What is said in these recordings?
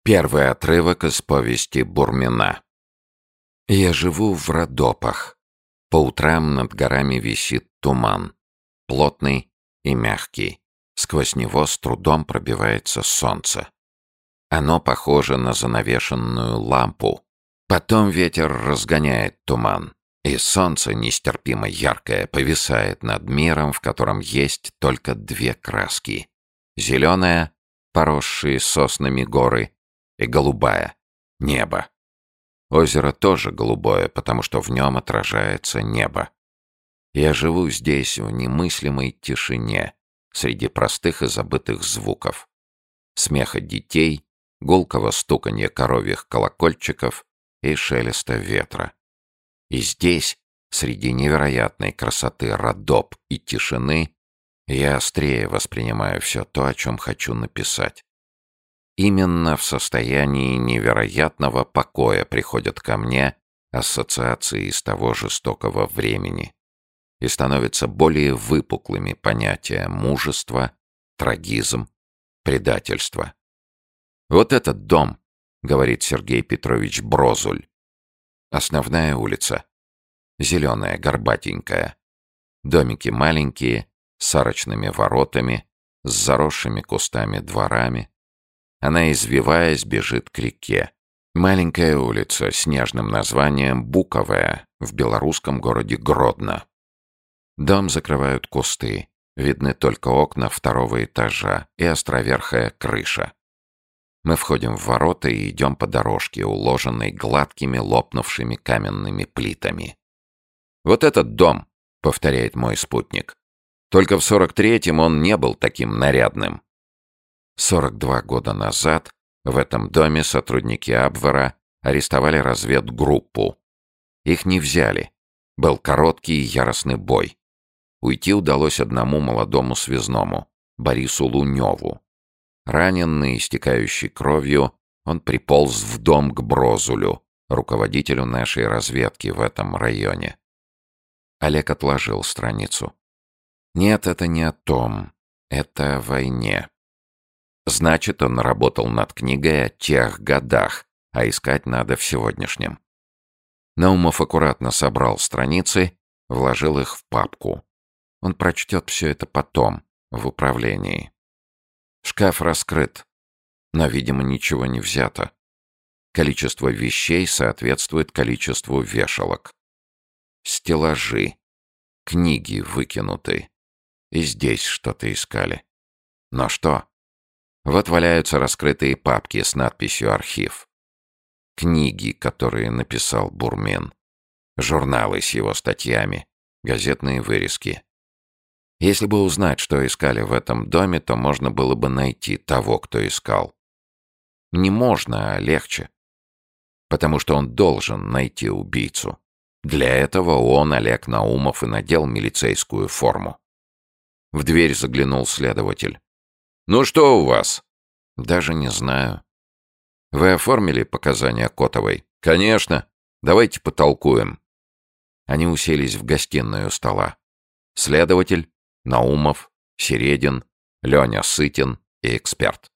Первый отрывок из повести Бурмина. Я живу в Родопах. По утрам над горами висит туман. Плотный и мягкий. Сквозь него с трудом пробивается солнце. Оно похоже на занавешенную лампу. Потом ветер разгоняет туман, и солнце, нестерпимо яркое, повисает над миром, в котором есть только две краски. Зеленая, поросшие соснами горы, и голубая — небо. Озеро тоже голубое, потому что в нем отражается небо. Я живу здесь в немыслимой тишине, среди простых и забытых звуков. Смеха детей, гулкого стуканья коровьих колокольчиков и шелеста ветра. И здесь, среди невероятной красоты Родоп и тишины, я острее воспринимаю все то, о чем хочу написать. Именно в состоянии невероятного покоя приходят ко мне ассоциации из того жестокого времени и становятся более выпуклыми понятия мужества, трагизм, предательство. «Вот этот дом», — говорит Сергей Петрович Брозуль. Основная улица. Зеленая, горбатенькая. Домики маленькие, с арочными воротами, с заросшими кустами дворами. Она, извиваясь, бежит к реке. Маленькая улица с нежным названием Буковая в белорусском городе Гродно. Дом закрывают кусты. Видны только окна второго этажа и островерхая крыша. Мы входим в ворота и идем по дорожке, уложенной гладкими лопнувшими каменными плитами. «Вот этот дом», — повторяет мой спутник. «Только в 43-м он не был таким нарядным». 42 года назад в этом доме сотрудники Абвера арестовали разведгруппу. Их не взяли. Был короткий и яростный бой. Уйти удалось одному молодому связному, Борису Луневу. Раненный, истекающий кровью, он приполз в дом к Брозулю, руководителю нашей разведки в этом районе. Олег отложил страницу. Нет, это не о том. Это о войне. Значит, он работал над книгой о тех годах, а искать надо в сегодняшнем. Наумов аккуратно собрал страницы, вложил их в папку. Он прочтет все это потом, в управлении. Шкаф раскрыт, но, видимо, ничего не взято. Количество вещей соответствует количеству вешалок. Стеллажи, книги выкинуты. И здесь что-то искали. Но что? Вот валяются раскрытые папки с надписью «Архив». Книги, которые написал Бурмин. Журналы с его статьями. Газетные вырезки. Если бы узнать, что искали в этом доме, то можно было бы найти того, кто искал. Не можно, а легче. Потому что он должен найти убийцу. Для этого он, Олег Наумов, и надел милицейскую форму. В дверь заглянул следователь. «Ну что у вас?» «Даже не знаю». «Вы оформили показания Котовой?» «Конечно. Давайте потолкуем». Они уселись в гостиную у стола. Следователь, Наумов, Середин, Леня Сытин и эксперт.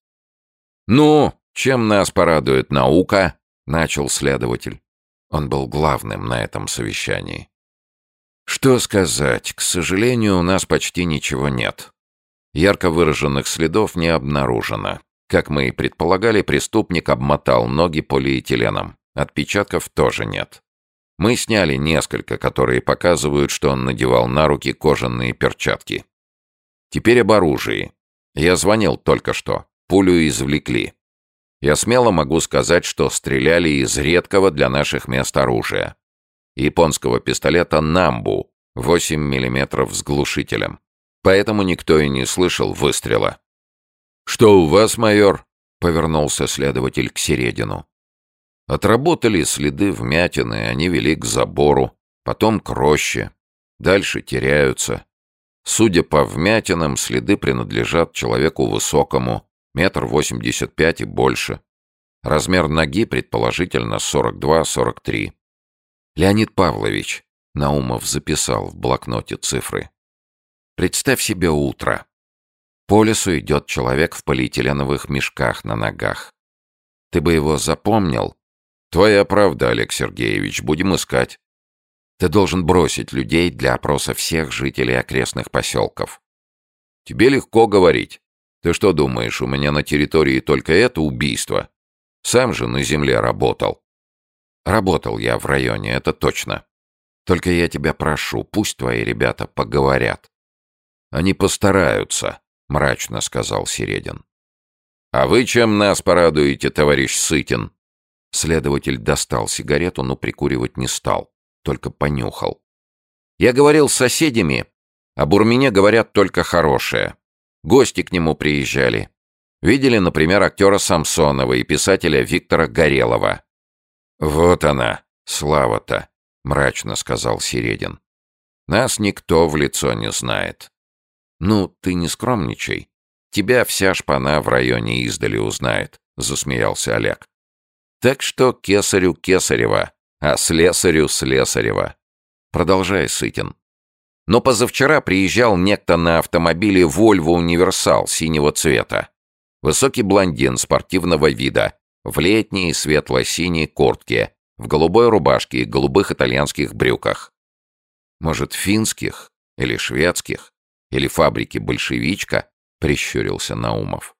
«Ну, чем нас порадует наука?» — начал следователь. Он был главным на этом совещании. «Что сказать? К сожалению, у нас почти ничего нет. Ярко выраженных следов не обнаружено. Как мы и предполагали, преступник обмотал ноги полиэтиленом. Отпечатков тоже нет. Мы сняли несколько, которые показывают, что он надевал на руки кожаные перчатки. Теперь об оружии. Я звонил только что. Пулю извлекли. Я смело могу сказать, что стреляли из редкого для наших мест оружия. Японского пистолета «Намбу» 8 мм с глушителем. Поэтому никто и не слышал выстрела. «Что у вас, майор?» — повернулся следователь к Середину. Отработали следы вмятины, они вели к забору, потом к роще. Дальше теряются. Судя по вмятинам, следы принадлежат человеку высокому, 1,85 м и больше. Размер ноги, предположительно, 42-43. Леонид Павлович, Наумов записал в блокноте цифры. Представь себе утро. По лесу идет человек в полиэтиленовых мешках на ногах. Ты бы его запомнил? Твоя правда, Олег Сергеевич, будем искать. Ты должен бросить людей для опроса всех жителей окрестных поселков. Тебе легко говорить. Ты что думаешь, у меня на территории только это убийство? Сам же на земле работал. Работал я в районе, это точно. Только я тебя прошу, пусть твои ребята поговорят. Они постараются, мрачно сказал Середин. А вы чем нас порадуете, товарищ Сытин? Следователь достал сигарету, но прикуривать не стал, только понюхал. Я говорил с соседями, о Бурмине говорят только хорошее. Гости к нему приезжали. Видели, например, актера Самсонова и писателя Виктора Горелова. «Вот она, слава-то», — мрачно сказал Середин. «Нас никто в лицо не знает». «Ну, ты не скромничай. Тебя вся шпана в районе издали узнает», — засмеялся Олег. «Так что кесарю кесарева, а слесарю слесарева. Продолжай, Сытин». Но позавчера приезжал некто на автомобиле Volvo Универсал синего цвета. Высокий блондин спортивного вида, в летней светло-синей куртке, в голубой рубашке и голубых итальянских брюках. Может, финских или шведских, или фабрики «Большевичка», прищурился Наумов.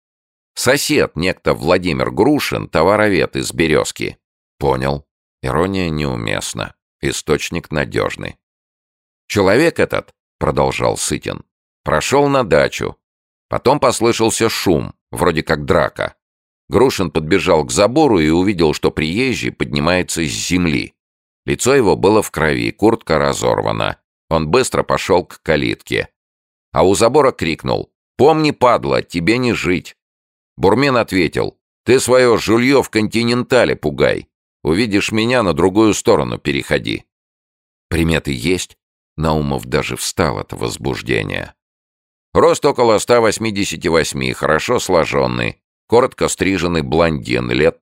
Сосед, некто Владимир Грушин, товаровед из Березки. Понял. Ирония неуместна. Источник надежный. Человек этот, продолжал Сытин, прошел на дачу. Потом послышался шум, вроде как драка. Грушин подбежал к забору и увидел, что приезжий поднимается с земли. Лицо его было в крови, куртка разорвана. Он быстро пошел к калитке. А у забора крикнул: «Помни, падла, тебе не жить!» Бурмин ответил: «Ты свое жулье в «Континентале» пугай. Увидишь меня, на другую сторону переходи». Приметы есть? Наумов даже встал от возбуждения. Рост около 188, хорошо сложенный, коротко стриженный блондин, лет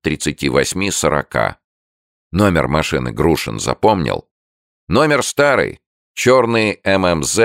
38-40. Номер машины Грушин запомнил? Номер старый, черный ММЗ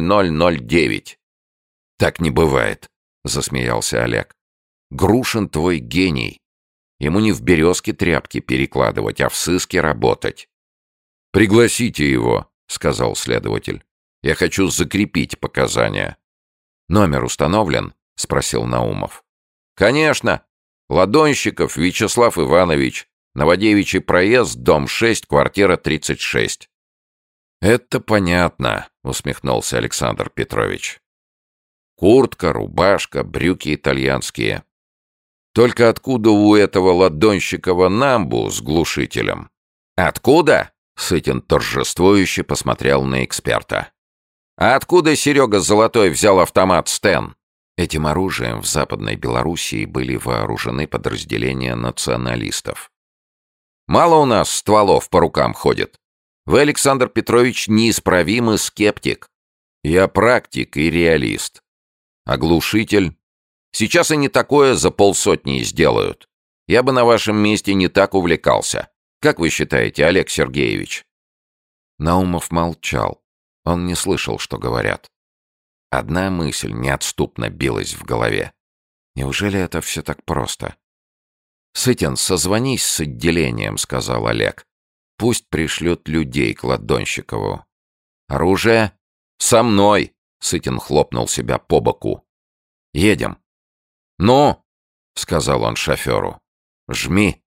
0009. «Так не бывает», — засмеялся Олег. «Грушин твой гений. Ему не в Березке тряпки перекладывать, а в сыске работать». «Пригласите его», — сказал следователь. «Я хочу закрепить показания». «Номер установлен?» — спросил Наумов. «Конечно. Ладонщиков Вячеслав Иванович. Новодевичий проезд, дом 6, квартира 36». «Это понятно», — усмехнулся Александр Петрович. «Куртка, рубашка, брюки итальянские. Только откуда у этого Ладонщикова намбу с глушителем?» «Откуда?» — Сытин торжествующе посмотрел на эксперта. «А откуда Серега Золотой взял автомат Стен?» Этим оружием в Западной Белоруссии были вооружены подразделения националистов. «Мало у нас стволов по рукам ходит. Вы, Александр Петрович, неисправимый скептик. Я практик и реалист. А глушитель? Сейчас они такое за полсотни сделают. Я бы на вашем месте не так увлекался. Как вы считаете, Олег Сергеевич?» Наумов молчал. Он не слышал, что говорят. Одна мысль неотступно билась в голове. Неужели это все так просто? «Сытин, созвонись с отделением», — сказал Олег. «Пусть пришлют людей к Ладонщикову». «Оружие?» «Со мной!» — Сытин хлопнул себя по боку. «Едем». «Ну?» — сказал он шоферу. «Жми».